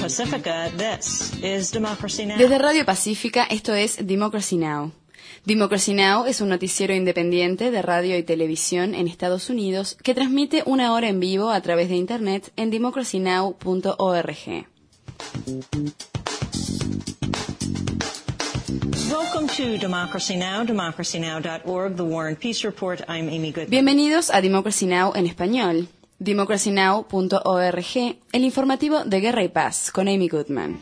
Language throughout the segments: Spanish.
Pacifica, this is Democracy Now! Desde Radio Pacífica, esto es Democracy Now! Democracy Now! Es un noticiero independiente de radio y televisión en Estados Unidos que transmite una hora en vivo a través de Internet en democracynow.org. Welcome to Democracy Now!, democracynow.org, The War and Peace Report. I'm Amy Goodman. Bienvenidos a Democracy Now! En español, democracynow.org, el informativo de Guerra y Paz, con Amy Goodman.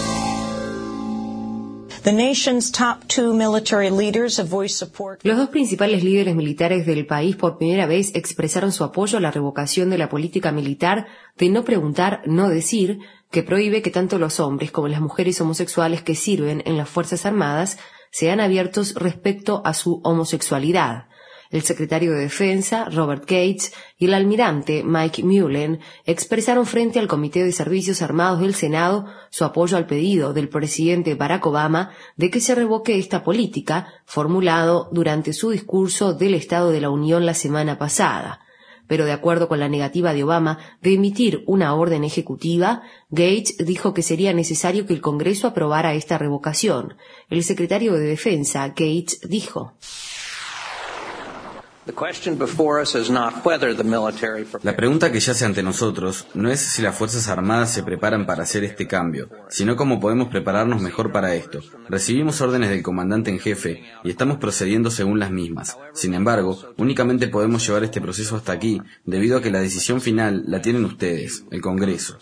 The nation's top two military leaders have voiced support. Los dos principales líderes militares del país por primera vez expresaron su apoyo a la revocación de la política militar de no preguntar, no decir, que prohíbe que tanto los hombres como las mujeres homosexuales que sirven en las Fuerzas Armadas sean abiertos respecto a su homosexualidad. El secretario de Defensa, Robert Gates, y el almirante Mike Mullen expresaron frente al Comité de Servicios Armados del Senado su apoyo al pedido del presidente Barack Obama de que se revoque esta política, formulado durante su discurso del Estado de la Unión la semana pasada. Pero de acuerdo con la negativa de Obama de emitir una orden ejecutiva, Gates dijo que sería necesario que el Congreso aprobara esta revocación. El secretario de Defensa, Gates, dijo: La pregunta que yace ante nosotros no es si las Fuerzas Armadas se preparan para hacer este cambio, sino cómo podemos prepararnos mejor para esto. Recibimos órdenes del comandante en jefe y estamos procediendo según las mismas. Sin embargo, únicamente podemos llevar este proceso hasta aquí, debido a que la decisión final la tienen ustedes, el Congreso.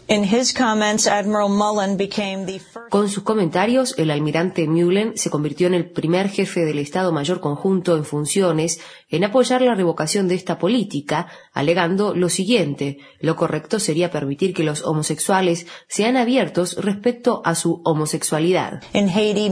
Con sus comentarios, el almirante Mullen se convirtió en el primer jefe del Estado Mayor Conjunto en funciones en apoyar la revocación de esta política, alegando lo siguiente: lo correcto sería permitir que los homosexuales sean abiertos respecto a su homosexualidad. En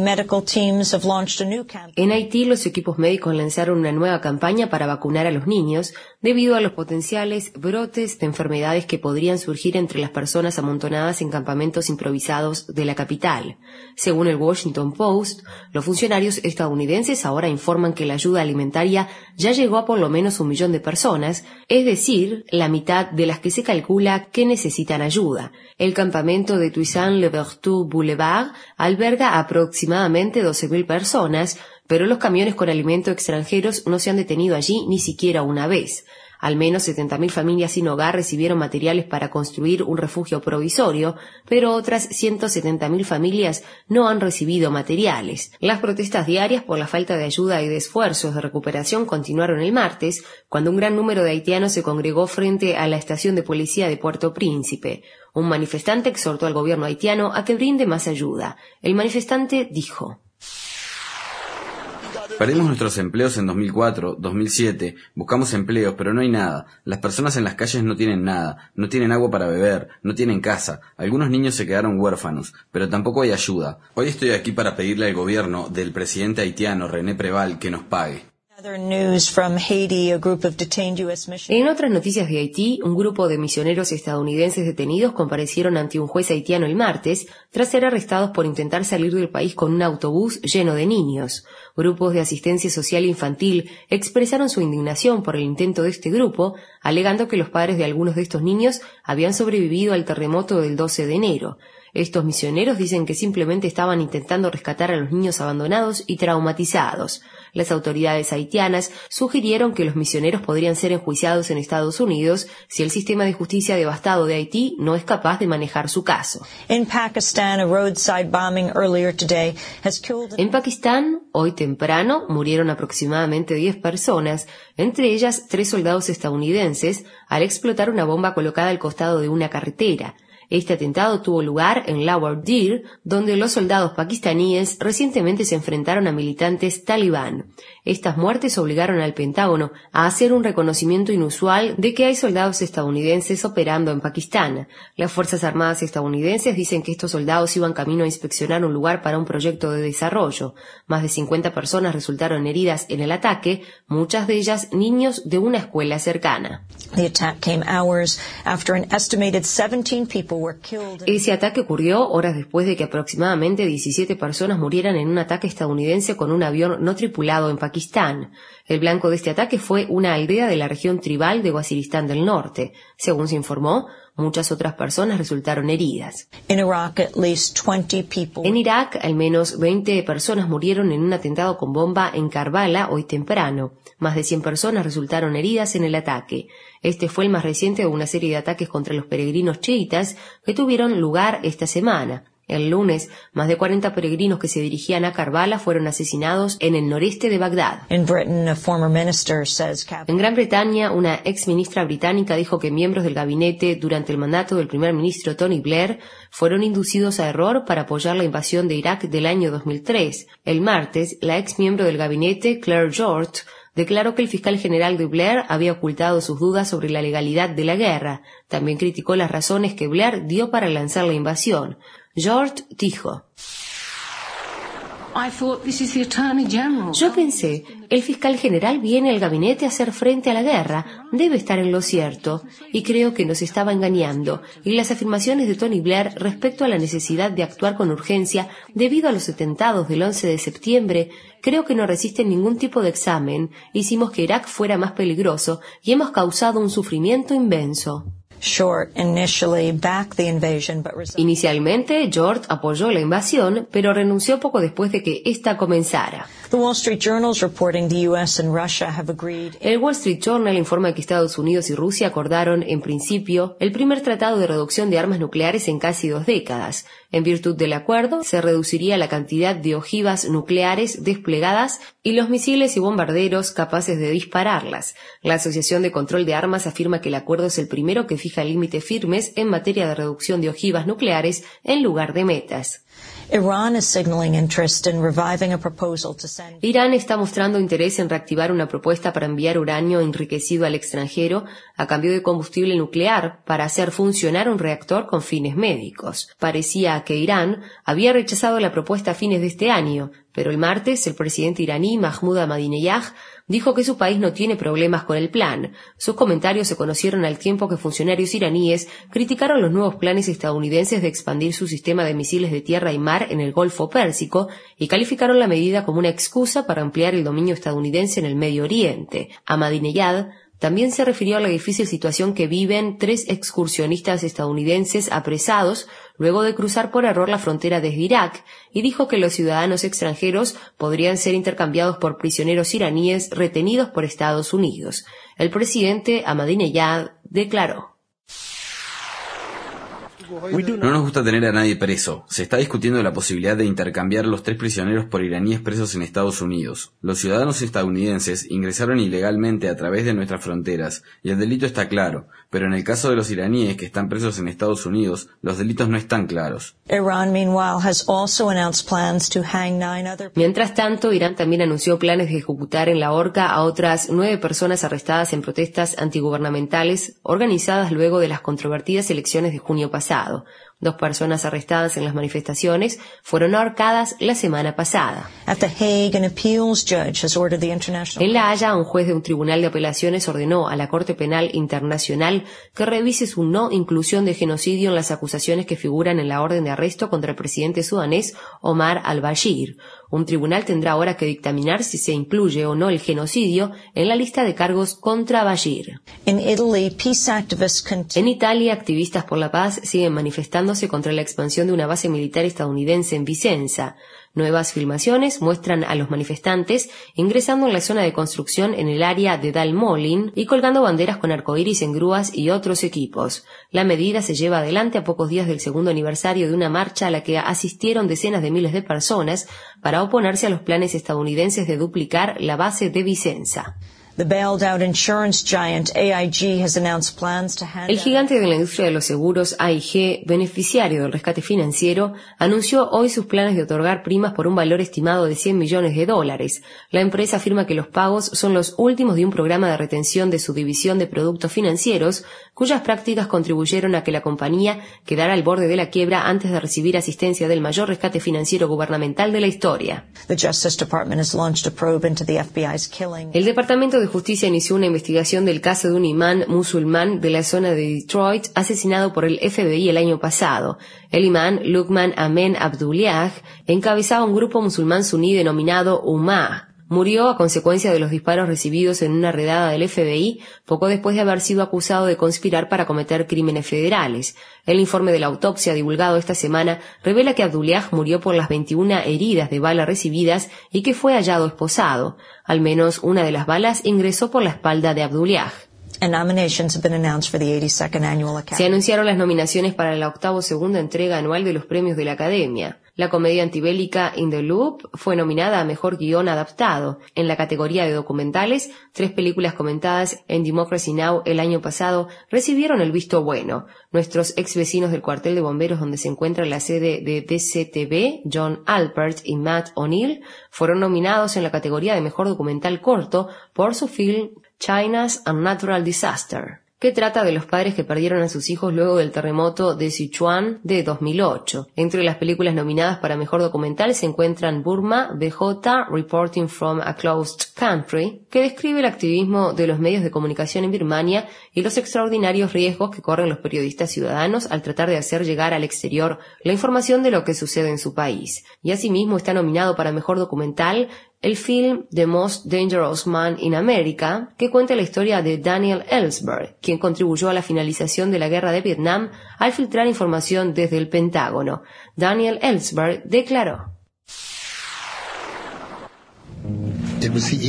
Haití, los equipos médicos lanzaron una nueva campaña para vacunar a los niños debido a los potenciales brotes de enfermedades que podrían surgir entre las personas amontonadas en campamentos improvisados de la capital. Según el Washington Post, los funcionarios estadounidenses ahora informan que la ayuda alimentaria ya llegó a por lo menos 1 millón de personas, es decir, la mitad de las que se calcula que necesitan ayuda. El campamento de Toussaint-Louverture Boulevard alberga aproximadamente 12.000 personas, pero los camiones con alimento extranjeros no se han detenido allí ni siquiera una vez. Al menos 70.000 familias sin hogar recibieron materiales para construir un refugio provisorio, pero otras 170.000 familias no han recibido materiales. Las protestas diarias por la falta de ayuda y de esfuerzos de recuperación continuaron el martes, cuando un gran número de haitianos se congregó frente a la estación de policía de Puerto Príncipe. Un manifestante exhortó al gobierno haitiano a que brinde más ayuda. El manifestante dijo: Perdimos nuestros empleos en 2004, 2007, buscamos empleos, pero no hay nada. Las personas en las calles no tienen nada, no tienen agua para beber, no tienen casa. Algunos niños se quedaron huérfanos, pero tampoco hay ayuda. Hoy estoy aquí para pedirle al gobierno del presidente haitiano René Preval que nos pague. En otras noticias de Haití, un grupo de misioneros estadounidenses detenidos comparecieron ante un juez haitiano el martes tras ser arrestados por intentar salir del país con un autobús lleno de niños. Grupos de asistencia social infantil expresaron su indignación por el intento de este grupo, alegando que los padres de algunos de estos niños habían sobrevivido al terremoto del 12 de enero. Estos misioneros dicen que simplemente estaban intentando rescatar a los niños abandonados y traumatizados. Las autoridades haitianas sugirieron que los misioneros podrían ser enjuiciados en Estados Unidos si el sistema de justicia devastado de Haití no es capaz de manejar su caso. En Pakistán, hoy temprano, murieron aproximadamente 10 personas, entre ellas 3 soldados estadounidenses, al explotar una bomba colocada al costado de una carretera. Este atentado tuvo lugar en Lawardir, donde los soldados pakistaníes recientemente se enfrentaron a militantes talibán. Estas muertes obligaron al Pentágono a hacer un reconocimiento inusual de que hay soldados estadounidenses operando en Pakistán. Las Fuerzas Armadas estadounidenses dicen que estos soldados iban camino a inspeccionar un lugar para un proyecto de desarrollo. Más de 50 personas resultaron heridas en el ataque, muchas de ellas niños de una escuela cercana. Ese ataque ocurrió horas después de que aproximadamente 17 personas murieran en un ataque estadounidense con un avión no tripulado en Pakistán. El blanco de este ataque fue una aldea de la región tribal de Waziristán del Norte. Según se informó, Muchas otras personas resultaron heridas. In Iraq, at least 20 people. En Irak, al menos 20 personas murieron en un atentado con bomba en Karbala hoy temprano. Más de 100 personas resultaron heridas en el ataque. Este fue el más reciente de una serie de ataques contra los peregrinos chiitas que tuvieron lugar esta semana. El lunes, más de 40 peregrinos que se dirigían a Karbala fueron asesinados en el noreste de Bagdad. In Britain, a former minister says En Gran Bretaña, una ex ministra británica dijo que miembros del gabinete durante el mandato del primer ministro Tony Blair fueron inducidos a error para apoyar la invasión de Irak del año 2003. El martes, la ex miembro del gabinete, Claire George, declaró que el fiscal general de Blair había ocultado sus dudas sobre la legalidad de la guerra. También criticó las razones que Blair dio para lanzar la invasión. George dijo: Yo pensé, el fiscal general viene al gabinete a hacer frente a la guerra, debe estar en lo cierto, y creo que nos estaba engañando, y las afirmaciones de Tony Blair respecto a la necesidad de actuar con urgencia debido a los atentados del 11 de septiembre, creo que no resisten ningún tipo de examen. Hicimos que Irak fuera más peligroso y hemos causado un sufrimiento inmenso. Inicialmente, George apoyó la invasión, pero renunció poco después de que ésta comenzara. El Wall Street Journal informa que Estados Unidos y Rusia acordaron, en principio, el primer tratado de reducción de armas nucleares en casi 2 décadas. En virtud del acuerdo, se reduciría la cantidad de ojivas nucleares desplegadas y los misiles y bombarderos capaces de dispararlas. La Asociación de Control de Armas afirma que el acuerdo es el primero que fija límites firmes en materia de reducción de ojivas nucleares en lugar de metas. Irán está mostrando interés en reactivar una propuesta para enviar uranio enriquecido al extranjero a cambio de combustible nuclear para hacer funcionar un reactor con fines médicos. Parecía que Irán había rechazado la propuesta a fines de este año, pero el martes el presidente iraní Mahmoud Ahmadinejad dijo que su país no tiene problemas con el plan. Sus comentarios se conocieron al tiempo que funcionarios iraníes criticaron los nuevos planes estadounidenses de expandir su sistema de misiles de tierra y mar en el Golfo Pérsico y calificaron la medida como una excusa para ampliar el dominio estadounidense en el Medio Oriente. Ahmadinejad también se refirió a la difícil situación que viven 3 excursionistas estadounidenses apresados luego de cruzar por error la frontera desde Irak, y dijo que los ciudadanos extranjeros podrían ser intercambiados por prisioneros iraníes retenidos por Estados Unidos. El presidente Ahmadinejad declaró: No nos gusta tener a nadie preso. Se está discutiendo la posibilidad de intercambiar los 3 prisioneros por iraníes presos en Estados Unidos. Los ciudadanos estadounidenses ingresaron ilegalmente a través de nuestras fronteras, y el delito está claro, pero en el caso de los iraníes que están presos en Estados Unidos, los delitos no están claros. Mientras tanto, Irán también anunció planes de ejecutar en la horca a otras 9 personas arrestadas en protestas antigubernamentales organizadas luego de las controvertidas elecciones de junio pasado. 2 personas arrestadas en las manifestaciones fueron ahorcadas la semana pasada. En La Haya, un juez de un tribunal de apelaciones ordenó a la Corte Penal Internacional que revise su no inclusión de genocidio en las acusaciones que figuran en la orden de arresto contra el presidente sudanés Omar al-Bashir. Un tribunal tendrá ahora que dictaminar si se incluye o no el genocidio en la lista de cargos contra Bashir. En Italia, activistas por la paz siguen manifestándose contra la expansión de una base militar estadounidense en Vicenza. Nuevas filmaciones muestran a los manifestantes ingresando en la zona de construcción en el área de Dal Molin y colgando banderas con arcoíris en grúas y otros equipos. La medida se lleva adelante a pocos días del segundo aniversario de una marcha a la que asistieron decenas de miles de personas para oponerse a los planes estadounidenses de duplicar la base de Vicenza. El gigante de la industria de los seguros AIG, beneficiario del rescate financiero, anunció hoy sus planes de otorgar primas por un valor estimado de $100 millones. La empresa afirma que los pagos son los últimos de un programa de retención de su división de productos financieros, cuyas prácticas contribuyeron a que la compañía quedara al borde de la quiebra antes de recibir asistencia del mayor rescate financiero gubernamental de la historia. El Departamento de Justicia inició una investigación del caso de un imán musulmán de la zona de Detroit asesinado por el FBI el año pasado. El imán Luqman Amen Abdullah encabezaba un grupo musulmán suní denominado Ummah. Murió a consecuencia de los disparos recibidos en una redada del FBI poco después de haber sido acusado de conspirar para cometer crímenes federales. El informe de la autopsia divulgado esta semana revela que Abdullah murió por las 21 heridas de bala recibidas y que fue hallado esposado. Al menos una de las balas ingresó por la espalda de Abdullah. Se anunciaron las nominaciones para la 82ª entrega anual de los premios de la Academia. La comedia antibélica In the Loop fue nominada a Mejor Guión Adaptado. En la categoría de documentales, 3 películas comentadas en Democracy Now! El año pasado recibieron el visto bueno. Nuestros ex vecinos del cuartel de bomberos donde se encuentra la sede de DCTV, John Alpert y Matt O'Neill, fueron nominados en la categoría de Mejor Documental Corto por su film China's Unnatural Disaster, que trata de los padres que perdieron a sus hijos luego del terremoto de Sichuan de 2008. Entre las películas nominadas para Mejor Documental se encuentran Burma, BJ, Reporting from a Closed Country, que describe el activismo de los medios de comunicación en Birmania y los extraordinarios riesgos que corren los periodistas ciudadanos al tratar de hacer llegar al exterior la información de lo que sucede en su país. Y asimismo está nominado para Mejor Documental el film The Most Dangerous Man in America, que cuenta la historia de Daniel Ellsberg, quien contribuyó a la finalización de la guerra de Vietnam al filtrar información desde el Pentágono. Daniel Ellsberg declaró: El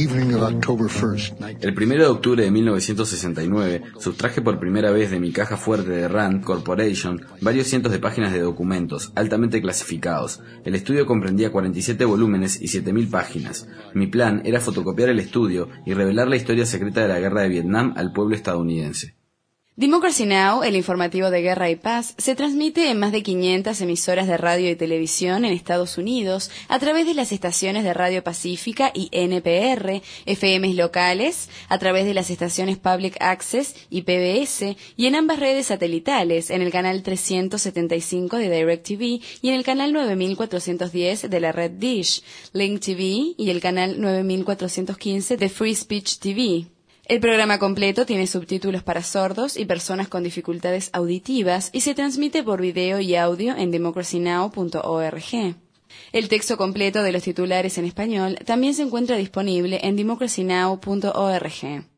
1 de octubre de 1969 sustraje por primera vez de mi caja fuerte de Rand Corporation varios cientos de páginas de documentos altamente clasificados. El estudio comprendía 47 volúmenes y 7.000 páginas. Mi plan era fotocopiar el estudio y revelar la historia secreta de la guerra de Vietnam al pueblo estadounidense. Democracy Now!, el informativo de guerra y paz, se transmite en más de 500 emisoras de radio y televisión en Estados Unidos a través de las estaciones de Radio Pacífica y NPR, FMs locales, a través de las estaciones Public Access y PBS, y en ambas redes satelitales, en el canal 375 de DirecTV y en el canal 9410 de la red Dish, Link TV y el canal 9415 de Free Speech TV. El programa completo tiene subtítulos para sordos y personas con dificultades auditivas y se transmite por video y audio en democracynow.org. El texto completo de los titulares en español también se encuentra disponible en democracynow.org.